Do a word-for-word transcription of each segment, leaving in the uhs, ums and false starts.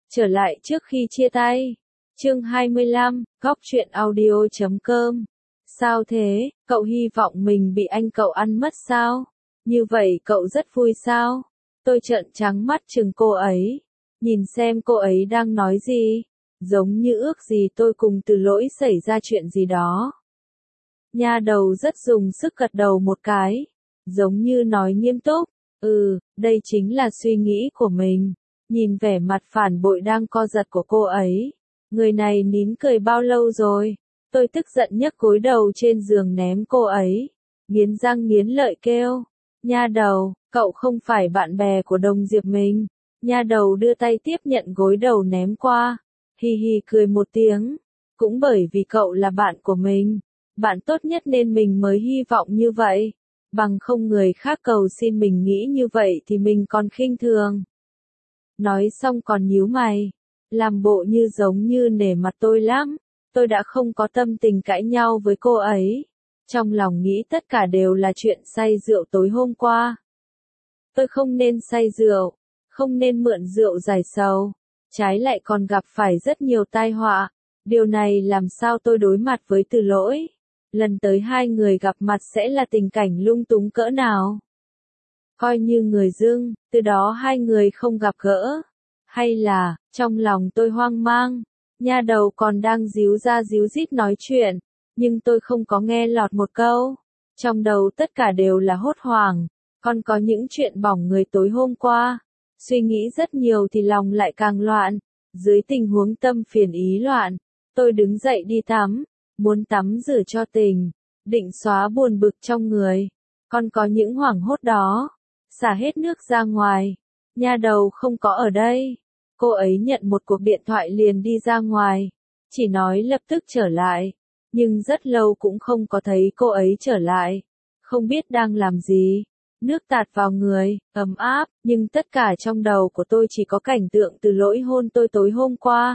Trở lại trước khi chia tay. Chương hai mươi lăm, góc truyện audio chấm com. Sao thế, cậu hy vọng mình bị anh cậu ăn mất sao? Như vậy cậu rất vui sao? Tôi trợn trắng mắt chừng cô ấy. Nhìn xem cô ấy đang nói gì. Giống như ước gì tôi cùng Từ Lỗi xảy ra chuyện gì đó. Nha đầu rất dùng sức gật đầu một cái. Giống như nói nghiêm túc. Ừ, đây chính là suy nghĩ của mình. Nhìn vẻ mặt phản bội đang co giật của cô ấy. Người này nín cười bao lâu rồi? Tôi tức giận nhấc gối đầu trên giường ném cô ấy. Nghiến răng nghiến lợi kêu. Nha đầu, cậu không phải bạn bè của Đồng Diệp mình. Nha đầu đưa tay tiếp nhận gối đầu ném qua. Hi hi cười một tiếng. Cũng bởi vì cậu là bạn của mình. Bạn tốt nhất nên mình mới hy vọng như vậy. Bằng không người khác cầu xin mình nghĩ như vậy thì mình còn khinh thường. Nói xong còn nhíu mày. Làm bộ như giống như nể mặt tôi lắm. Tôi đã không có tâm tình cãi nhau với cô ấy. Trong lòng nghĩ tất cả đều là chuyện say rượu tối hôm qua. Tôi không nên say rượu. Không nên mượn rượu giải sầu. Trái lại còn gặp phải rất nhiều tai họa. Điều này làm sao tôi đối mặt với Từ Lỗi. Lần tới hai người gặp mặt sẽ là tình cảnh lung túng cỡ nào. Coi như người dưng, từ đó hai người không gặp gỡ. Hay là, trong lòng tôi hoang mang, nha đầu còn đang díu ra díu dít nói chuyện, nhưng tôi không có nghe lọt một câu. Trong đầu tất cả đều là hốt hoảng, còn có những chuyện bỏng người tối hôm qua. Suy nghĩ rất nhiều thì lòng lại càng loạn. Dưới tình huống tâm phiền ý loạn, tôi đứng dậy đi tắm, muốn tắm rửa cho tình, định xóa buồn bực trong người. Còn có những hoảng hốt đó, xả hết nước ra ngoài. Nha đầu không có ở đây. Cô ấy nhận một cuộc điện thoại liền đi ra ngoài. Chỉ nói lập tức trở lại. Nhưng rất lâu cũng không có thấy cô ấy trở lại. Không biết đang làm gì. Nước tạt vào người, ấm áp, nhưng tất cả trong đầu của tôi chỉ có cảnh tượng Từ Lỗi hôn tôi tối hôm qua.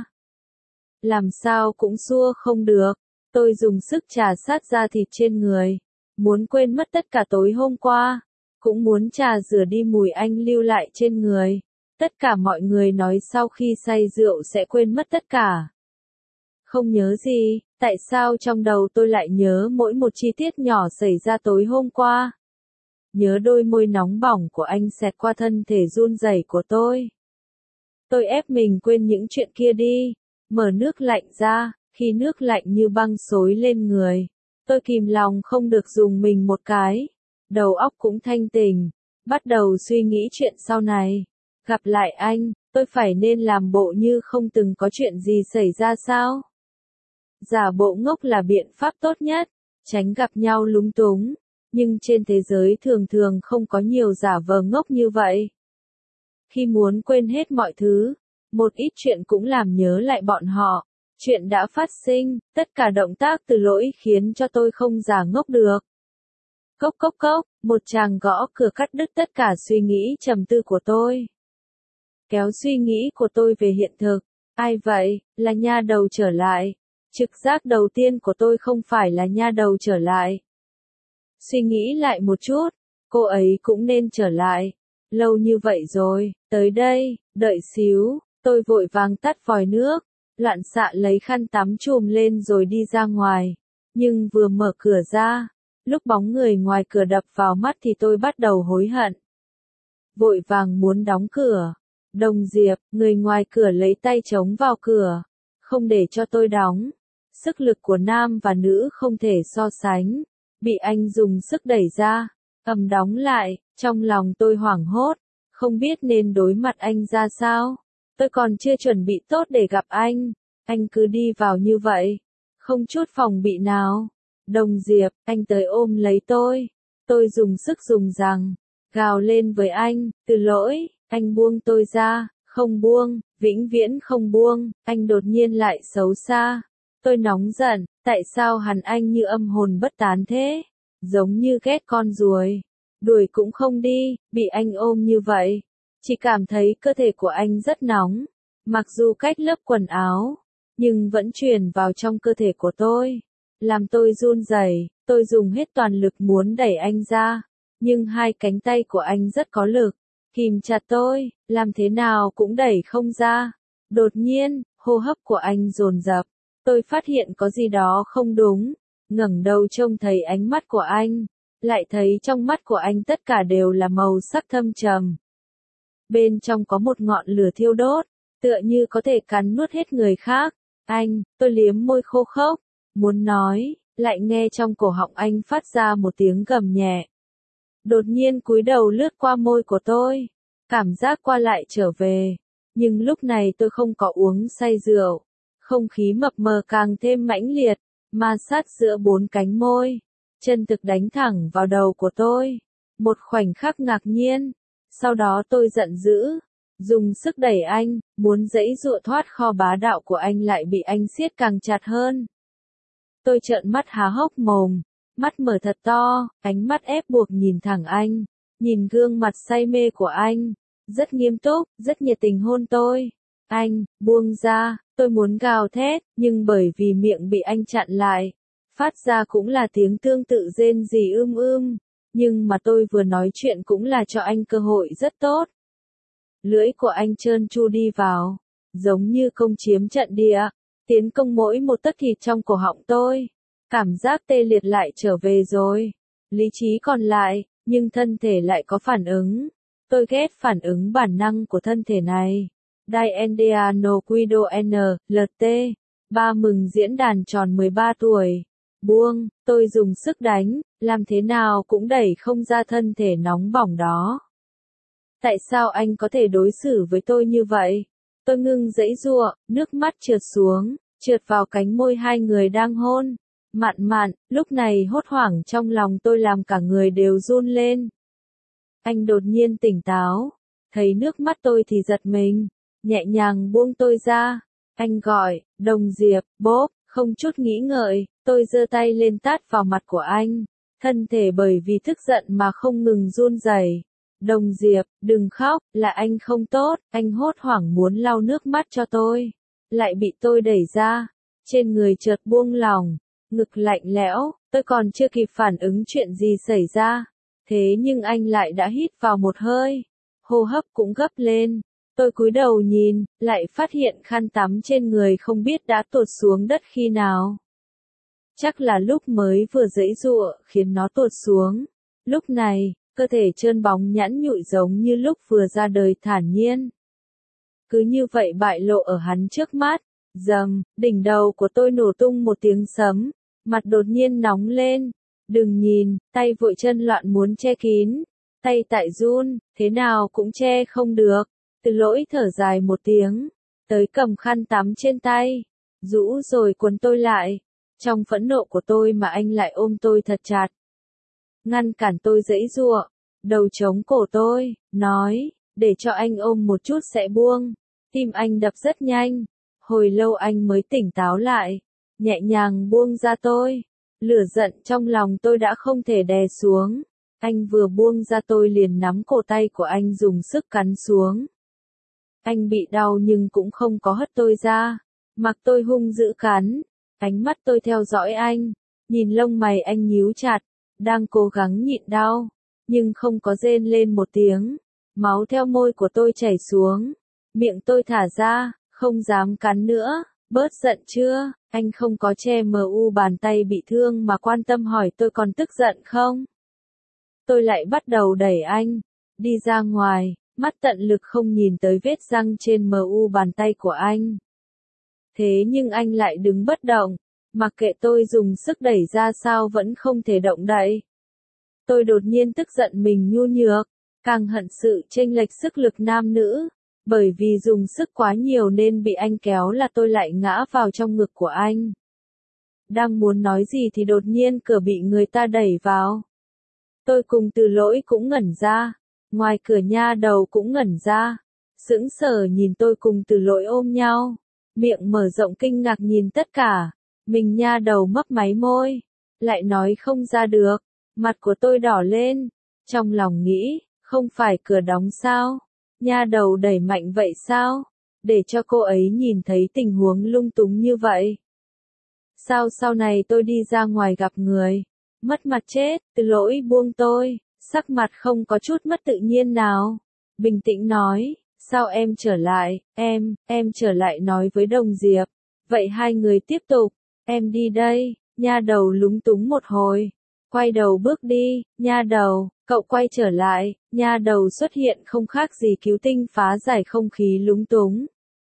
Làm sao cũng xua không được. Tôi dùng sức trà sát da thịt trên người. Muốn quên mất tất cả tối hôm qua. Cũng muốn trà rửa đi mùi anh lưu lại trên người. Tất cả mọi người nói sau khi say rượu sẽ quên mất tất cả. Không nhớ gì, tại sao trong đầu tôi lại nhớ mỗi một chi tiết nhỏ xảy ra tối hôm qua. Nhớ đôi môi nóng bỏng của anh xẹt qua thân thể run rẩy của tôi. Tôi ép mình quên những chuyện kia đi. Mở nước lạnh ra, khi nước lạnh như băng xối lên người. Tôi kìm lòng không được dùng mình một cái. Đầu óc cũng thanh tỉnh. Bắt đầu suy nghĩ chuyện sau này. Gặp lại anh, tôi phải nên làm bộ như không từng có chuyện gì xảy ra sao? Giả bộ ngốc là biện pháp tốt nhất. Tránh gặp nhau lúng túng. Nhưng trên thế giới thường thường không có nhiều giả vờ ngốc như vậy. Khi muốn quên hết mọi thứ, một ít chuyện cũng làm nhớ lại bọn họ. Chuyện đã phát sinh, tất cả động tác Từ Lỗi khiến cho tôi không giả ngốc được. Cốc cốc cốc, một chàng gõ cửa cắt đứt tất cả suy nghĩ trầm tư của tôi. Kéo suy nghĩ của tôi về hiện thực. Ai vậy, là nha đầu trở lại. Trực giác đầu tiên của tôi không phải là nha đầu trở lại. Suy nghĩ lại một chút, cô ấy cũng nên trở lại. Lâu như vậy rồi, tới đây, đợi xíu, tôi vội vàng tắt vòi nước. Loạn xạ lấy khăn tắm chùm lên rồi đi ra ngoài. Nhưng vừa mở cửa ra, lúc bóng người ngoài cửa đập vào mắt thì tôi bắt đầu hối hận. Vội vàng muốn đóng cửa. Đồng Diệp, người ngoài cửa lấy tay chống vào cửa. Không để cho tôi đóng. Sức lực của nam và nữ không thể so sánh. Bị anh dùng sức đẩy ra. Ầm đóng lại, trong lòng tôi hoảng hốt. Không biết nên đối mặt anh ra sao. Tôi còn chưa chuẩn bị tốt để gặp anh. Anh cứ đi vào như vậy. Không chút phòng bị nào. Đồng Diệp, anh tới ôm lấy tôi. Tôi dùng sức dùng rằng. Gào lên với anh, Từ Lỗi, anh buông tôi ra. Không buông, vĩnh viễn không buông. Anh đột nhiên lại xấu xa. Tôi nóng giận, tại sao hắn anh như âm hồn bất tán thế? Giống như ghét con ruồi. Đuổi cũng không đi, bị anh ôm như vậy. Chỉ cảm thấy cơ thể của anh rất nóng. Mặc dù cách lớp quần áo, nhưng vẫn truyền vào trong cơ thể của tôi. Làm tôi run rẩy, tôi dùng hết toàn lực muốn đẩy anh ra. Nhưng hai cánh tay của anh rất có lực. Kìm chặt tôi, làm thế nào cũng đẩy không ra. Đột nhiên, hô hấp của anh dồn dập. Tôi phát hiện có gì đó không đúng. Ngẩng đầu trông thấy ánh mắt của anh. Lại thấy trong mắt của anh tất cả đều là màu sắc thâm trầm. Bên trong có một ngọn lửa thiêu đốt, tựa như có thể cắn nuốt hết người khác. Anh, tôi liếm môi khô khốc, muốn nói, lại nghe trong cổ họng anh phát ra một tiếng gầm nhẹ. Đột nhiên cúi đầu lướt qua môi của tôi, cảm giác qua lại trở về. Nhưng lúc này tôi không có uống say rượu, không khí mập mờ càng thêm mãnh liệt, ma sát giữa bốn cánh môi, chân thực đánh thẳng vào đầu của tôi. Một khoảnh khắc ngạc nhiên, sau đó tôi giận dữ, dùng sức đẩy anh, muốn giãy giụa thoát kho bá đạo của anh lại bị anh siết càng chặt hơn. Tôi trợn mắt há hốc mồm, mắt mở thật to, ánh mắt ép buộc nhìn thẳng anh, nhìn gương mặt say mê của anh, rất nghiêm túc, rất nhiệt tình hôn tôi. Anh, buông ra, tôi muốn gào thét, nhưng bởi vì miệng bị anh chặn lại, phát ra cũng là tiếng tương tự rên rỉ ưm ưm, nhưng mà tôi vừa nói chuyện cũng là cho anh cơ hội rất tốt. Lưỡi của anh trơn tru đi vào, giống như công chiếm trận địa, tiến công mỗi một tấc thịt trong cổ họng tôi. Cảm giác tê liệt lại trở về rồi. Lý trí còn lại, nhưng thân thể lại có phản ứng. Tôi ghét phản ứng bản năng của thân thể này. Diendiano Guido N. lờ tê. Ba mừng diễn đàn tròn mười ba tuổi. Buông, tôi dùng sức đánh, làm thế nào cũng đẩy không ra thân thể nóng bỏng đó. Tại sao anh có thể đối xử với tôi như vậy? Tôi ngưng giãy giụa, nước mắt trượt xuống, trượt vào cánh môi hai người đang hôn. Mạn mạn, lúc này hốt hoảng trong lòng tôi làm cả người đều run lên. Anh đột nhiên tỉnh táo, thấy nước mắt tôi thì giật mình, nhẹ nhàng buông tôi ra. Anh gọi, Đồng Diệp, bốp, không chút nghĩ ngợi, tôi giơ tay lên tát vào mặt của anh, thân thể bởi vì tức giận mà không ngừng run rẩy. Đồng Diệp, đừng khóc, là anh không tốt, anh hốt hoảng muốn lau nước mắt cho tôi, lại bị tôi đẩy ra, trên người chợt buông lỏng, ngực lạnh lẽo, tôi còn chưa kịp phản ứng chuyện gì xảy ra, thế nhưng anh lại đã hít vào một hơi, hô hấp cũng gấp lên, tôi cúi đầu nhìn, lại phát hiện khăn tắm trên người không biết đã tuột xuống đất khi nào. Chắc là lúc mới vừa giãy giụa khiến nó tuột xuống, lúc này, cơ thể trơn bóng nhẵn nhụi giống như lúc vừa ra đời thản nhiên. Cứ như vậy bại lộ ở hắn trước mắt, dầm, đỉnh đầu của tôi nổ tung một tiếng sấm, mặt đột nhiên nóng lên, đừng nhìn, tay vội chân loạn muốn che kín, tay tại run, thế nào cũng che không được, Từ Lỗi thở dài một tiếng, tới cầm khăn tắm trên tay, rũ rồi quấn tôi lại, trong phẫn nộ của tôi mà anh lại ôm tôi thật chặt. Ngăn cản tôi giãy giụa, đầu chống cổ tôi, nói, để cho anh ôm một chút sẽ buông. Tim anh đập rất nhanh, hồi lâu anh mới tỉnh táo lại, nhẹ nhàng buông ra tôi. Lửa giận trong lòng tôi đã không thể đè xuống. Anh vừa buông ra tôi liền nắm cổ tay của anh dùng sức cắn xuống. Anh bị đau nhưng cũng không có hất tôi ra, mặc tôi hung dữ cắn. Ánh mắt tôi theo dõi anh, nhìn lông mày anh nhíu chặt, đang cố gắng nhịn đau, nhưng không có rên lên một tiếng. Máu theo môi của tôi chảy xuống, miệng tôi thả ra, không dám cắn nữa. Bớt giận chưa? Anh không có che mờ u bàn tay bị thương mà quan tâm hỏi tôi còn tức giận không? Tôi lại bắt đầu đẩy anh, đi ra ngoài, mắt tận lực không nhìn tới vết răng trên mờ u bàn tay của anh. Thế nhưng anh lại đứng bất động, mặc kệ tôi dùng sức đẩy ra sao vẫn không thể động đậy. Tôi đột nhiên tức giận mình nhu nhược, càng hận sự chênh lệch sức lực nam nữ. Bởi vì dùng sức quá nhiều nên bị anh kéo là tôi lại ngã vào trong ngực của anh. Đang muốn nói gì thì đột nhiên cửa bị người ta đẩy vào. Tôi cùng Từ Lỗi cũng ngẩn ra, ngoài cửa nha đầu cũng ngẩn ra, sững sờ nhìn tôi cùng Từ Lỗi ôm nhau, miệng mở rộng kinh ngạc nhìn tất cả, mình nha đầu mấp máy môi, lại nói không ra được, mặt của tôi đỏ lên, trong lòng nghĩ, không phải cửa đóng sao? Nha đầu đẩy mạnh vậy sao? Để cho cô ấy nhìn thấy tình huống lung túng như vậy. Sao sau này tôi đi ra ngoài gặp người? Mất mặt chết, Từ Lỗi buông tôi, sắc mặt không có chút mất tự nhiên nào. Bình tĩnh nói, Sao em trở lại, em, em trở lại nói với Đồng Diệp. Vậy hai người tiếp tục, em đi đây, nha đầu lúng túng một hồi. Quay đầu bước đi, nha đầu, cậu quay trở lại, nha đầu xuất hiện không khác gì cứu tinh phá giải không khí lúng túng.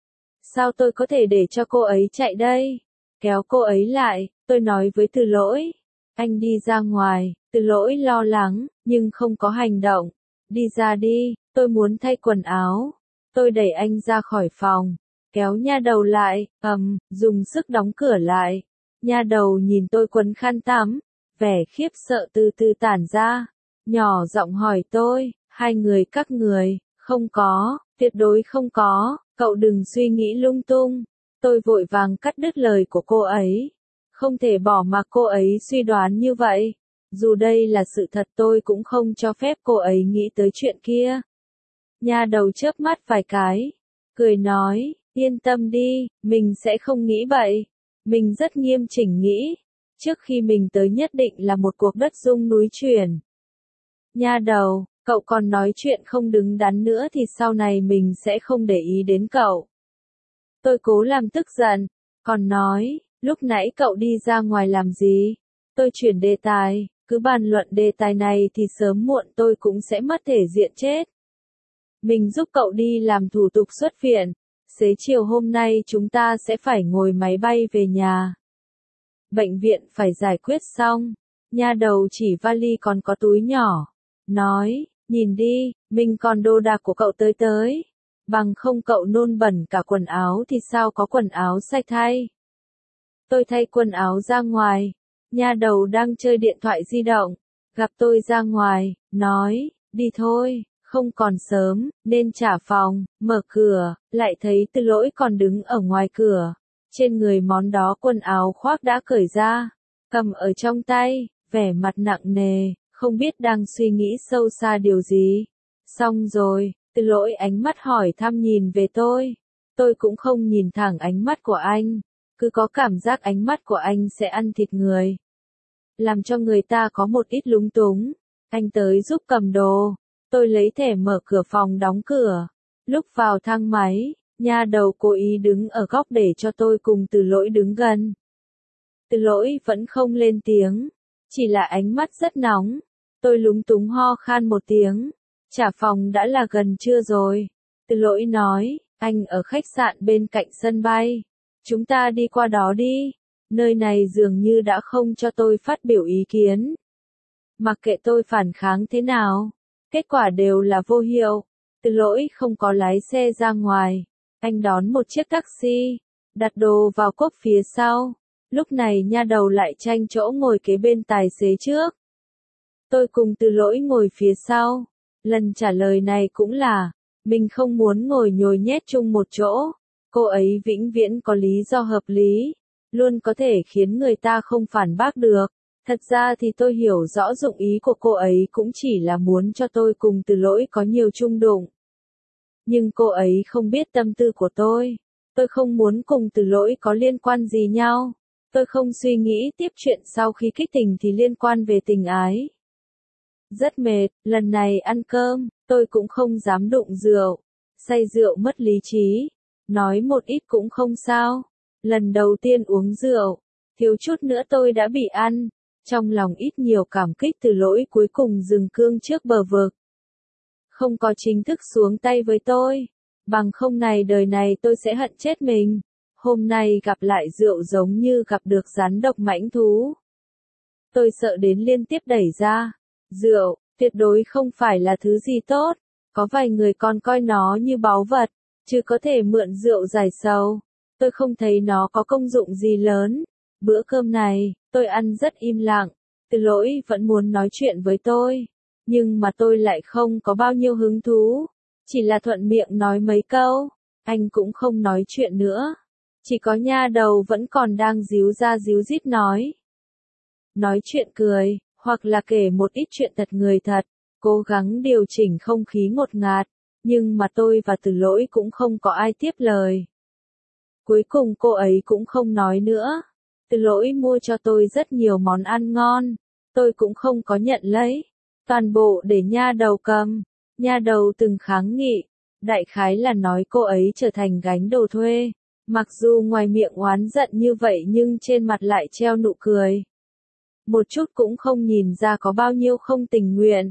Sao tôi có thể để cho cô ấy chạy đây? Kéo cô ấy lại, tôi nói với Từ Lỗi. Anh đi ra ngoài, Từ Lỗi lo lắng, nhưng không có hành động. Đi ra đi, tôi muốn thay quần áo. Tôi đẩy anh ra khỏi phòng, kéo nha đầu lại, ầm, dùng sức đóng cửa lại. Nha đầu nhìn tôi quấn khăn tắm, vẻ khiếp sợ từ từ tản ra. Nhỏ giọng hỏi tôi, hai người các người, không có, tuyệt đối không có, cậu đừng suy nghĩ lung tung. Tôi vội vàng cắt đứt lời của cô ấy. Không thể bỏ mặc cô ấy suy đoán như vậy. Dù đây là sự thật tôi cũng không cho phép cô ấy nghĩ tới chuyện kia. Nha đầu chớp mắt vài cái, cười nói, yên tâm đi, mình sẽ không nghĩ bậy. Mình rất nghiêm chỉnh nghĩ, trước khi mình tới nhất định là một cuộc đất rung núi chuyển. Nha đầu, cậu còn nói chuyện không đứng đắn nữa thì sau này mình sẽ không để ý đến cậu. Tôi cố làm tức giận, còn nói, lúc nãy cậu đi ra ngoài làm gì? Tôi chuyển đề tài, cứ bàn luận đề tài này thì sớm muộn tôi cũng sẽ mất thể diện chết. Mình giúp cậu đi làm thủ tục xuất viện, xế chiều hôm nay chúng ta sẽ phải ngồi máy bay về nhà. Bệnh viện phải giải quyết xong, nha đầu chỉ vali còn có túi nhỏ, nói, nhìn đi, mình còn đồ đạc của cậu tới tới. Bằng không cậu nôn bẩn cả quần áo thì sao có quần áo sạch thay. Tôi thay quần áo ra ngoài, nha đầu đang chơi điện thoại di động, gặp tôi ra ngoài, nói, đi thôi, không còn sớm, nên trả phòng, mở cửa, lại thấy Từ Lỗi còn đứng ở ngoài cửa. Trên người món đó quần áo khoác đã cởi ra, cầm ở trong tay, vẻ mặt nặng nề, không biết đang suy nghĩ sâu xa điều gì. Xong rồi, Từ Lỗi ánh mắt hỏi thăm nhìn về tôi. Tôi cũng không nhìn thẳng ánh mắt của anh, cứ có cảm giác ánh mắt của anh sẽ ăn thịt người. Làm cho người ta có một ít lúng túng. Anh tới giúp cầm đồ. Tôi lấy thẻ mở cửa phòng đóng cửa. Lúc vào thang máy, nha đầu cố ý đứng ở góc để cho tôi cùng Từ Lỗi đứng gần. Từ Lỗi vẫn không lên tiếng, chỉ là ánh mắt rất nóng. Tôi lúng túng ho khan một tiếng. Trả phòng đã là gần trưa rồi. Từ Lỗi nói, anh ở khách sạn bên cạnh sân bay. Chúng ta đi qua đó đi. Nơi này dường như đã không cho tôi phát biểu ý kiến. Mặc kệ tôi phản kháng thế nào, kết quả đều là vô hiệu. Từ Lỗi không có lái xe ra ngoài. Anh đón một chiếc taxi, đặt đồ vào cốp phía sau. Lúc này nha đầu lại tranh chỗ ngồi kế bên tài xế trước. Tôi cùng Từ Lỗi ngồi phía sau. Lần trả lời này cũng là, mình không muốn ngồi nhồi nhét chung một chỗ. Cô ấy vĩnh viễn có lý do hợp lý, luôn có thể khiến người ta không phản bác được. Thật ra thì tôi hiểu rõ dụng ý của cô ấy cũng chỉ là muốn cho tôi cùng Từ Lỗi có nhiều chung đụng. Nhưng cô ấy không biết tâm tư của tôi. Tôi không muốn cùng Từ Lỗi có liên quan gì nhau. Tôi không suy nghĩ tiếp chuyện sau khi kích tình thì liên quan về tình ái. Rất mệt, lần này ăn cơm, tôi cũng không dám đụng rượu. Say rượu mất lý trí. Nói một ít cũng không sao. Lần đầu tiên uống rượu, thiếu chút nữa tôi đã bị ăn. Trong lòng ít nhiều cảm kích Từ Lỗi cuối cùng dừng cương trước bờ vực. Không có chính thức xuống tay với tôi. Bằng không này đời này tôi sẽ hận chết mình. Hôm nay gặp lại rượu giống như gặp được rắn độc mãnh thú. Tôi sợ đến liên tiếp đẩy ra. Rượu, tuyệt đối không phải là thứ gì tốt. Có vài người còn coi nó như báu vật, chứ có thể mượn rượu giải sầu. Tôi không thấy nó có công dụng gì lớn. Bữa cơm này, tôi ăn rất im lặng. Từ Lỗi vẫn muốn nói chuyện với tôi. Nhưng mà tôi lại không có bao nhiêu hứng thú. Chỉ là thuận miệng nói mấy câu. Anh cũng không nói chuyện nữa. Chỉ có nha đầu vẫn còn đang díu ra díu dít nói. Nói chuyện cười, hoặc là kể một ít chuyện thật người thật. Cố gắng điều chỉnh không khí ngột ngạt. Nhưng mà tôi và Từ Lỗi cũng không có ai tiếp lời. Cuối cùng cô ấy cũng không nói nữa. Từ Lỗi mua cho tôi rất nhiều món ăn ngon. Tôi cũng không có nhận lấy. Toàn bộ để nha đầu cầm. Nha đầu từng kháng nghị. Đại khái là nói cô ấy trở thành gánh đồ thuê. Mặc dù ngoài miệng oán giận như vậy nhưng trên mặt lại treo nụ cười. Một chút cũng không nhìn ra có bao nhiêu không tình nguyện.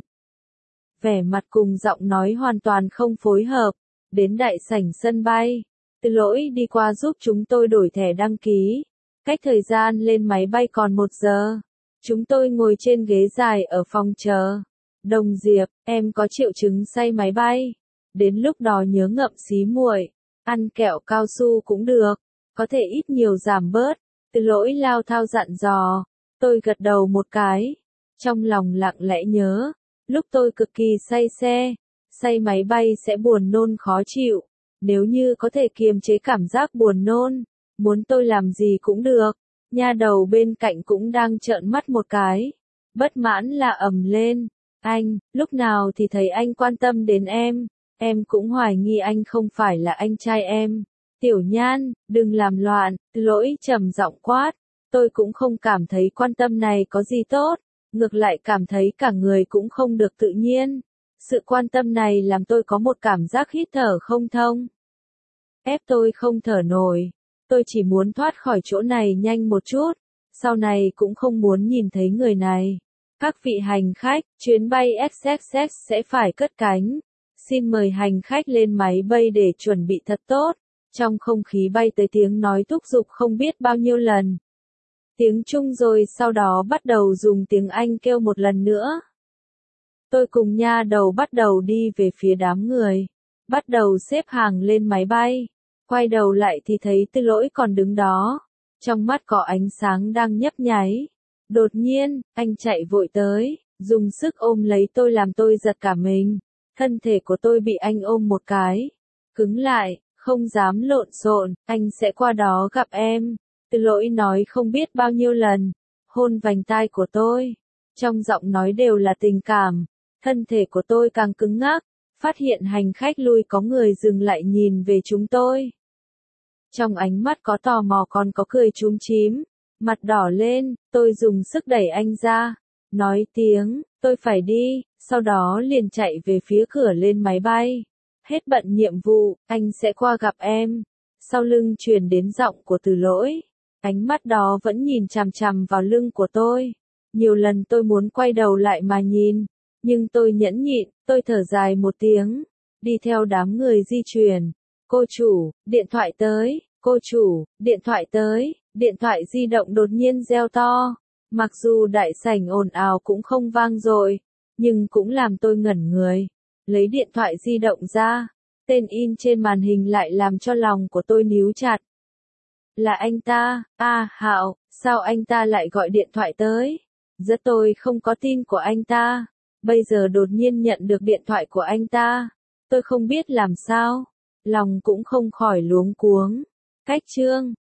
Vẻ mặt cùng giọng nói hoàn toàn không phối hợp. Đến đại sảnh sân bay. Từ lỗi đi qua giúp chúng tôi đổi thẻ đăng ký. Cách thời gian lên máy bay còn một giờ. Chúng tôi ngồi trên ghế dài ở phòng chờ. Đồng Diệp, em có triệu chứng say máy bay. Đến lúc đó nhớ ngậm xí muội. Ăn kẹo cao su cũng được. Có thể ít nhiều giảm bớt. Từ lỗi lao thao dặn dò. Tôi gật đầu một cái. Trong lòng lặng lẽ nhớ. Lúc tôi cực kỳ say xe. Say máy bay sẽ buồn nôn khó chịu. Nếu như có thể kiềm chế cảm giác buồn nôn. Muốn tôi làm gì cũng được. Nha đầu bên cạnh cũng đang trợn mắt một cái. Bất mãn là ầm lên. Anh, lúc nào thì thấy anh quan tâm đến em. Em cũng hoài nghi anh không phải là anh trai em. Tiểu Nhan, đừng làm loạn. Từ lỗi trầm giọng quát. Tôi cũng không cảm thấy quan tâm này có gì tốt. Ngược lại cảm thấy cả người cũng không được tự nhiên. Sự quan tâm này làm tôi có một cảm giác hít thở không thông. Ép tôi không thở nổi. Tôi chỉ muốn thoát khỏi chỗ này nhanh một chút. Sau này cũng không muốn nhìn thấy người này. Các vị hành khách, chuyến bay ét ích ét sẽ phải cất cánh. Xin mời hành khách lên máy bay để chuẩn bị thật tốt. Trong không khí bay tới tiếng nói thúc giục không biết bao nhiêu lần. Tiếng Trung rồi sau đó bắt đầu dùng tiếng Anh kêu một lần nữa. Tôi cùng nha đầu bắt đầu đi về phía đám người. Bắt đầu xếp hàng lên máy bay. Quay đầu lại thì thấy Tư Lỗi còn đứng đó. Trong mắt có ánh sáng đang nhấp nháy. Đột nhiên, anh chạy vội tới, dùng sức ôm lấy tôi làm tôi giật cả mình. Thân thể của tôi bị anh ôm một cái. Cứng lại, không dám lộn xộn, anh sẽ qua đó gặp em. Tư Lỗi nói không biết bao nhiêu lần. Hôn vành tai của tôi. Trong giọng nói đều là tình cảm. Thân thể của tôi càng cứng ngắc. Phát hiện hành khách lui có người dừng lại nhìn về chúng tôi. Trong ánh mắt có tò mò còn có cười chúm chím. Mặt đỏ lên, tôi dùng sức đẩy anh ra. Nói tiếng, tôi phải đi, sau đó liền chạy về phía cửa lên máy bay. Hết bận nhiệm vụ, anh sẽ qua gặp em. Sau lưng truyền đến giọng của Từ Lỗi. Ánh mắt đó vẫn nhìn chằm chằm vào lưng của tôi. Nhiều lần tôi muốn quay đầu lại mà nhìn. Nhưng tôi nhẫn nhịn, tôi thở dài một tiếng. Đi theo đám người di chuyển. Cô chủ, điện thoại tới. Cô chủ, điện thoại tới. Điện thoại di động đột nhiên reo to. Mặc dù đại sảnh ồn ào cũng không vang dội, nhưng cũng làm tôi ngẩn người. Lấy điện thoại di động ra. Tên in trên màn hình lại làm cho lòng của tôi níu chặt. Là anh ta, a Hạo, sao anh ta lại gọi điện thoại tới? Rất tôi không có tin của anh ta. Bây giờ đột nhiên nhận được điện thoại của anh ta. Tôi không biết làm sao. Lòng cũng không khỏi luống cuống. Cách chương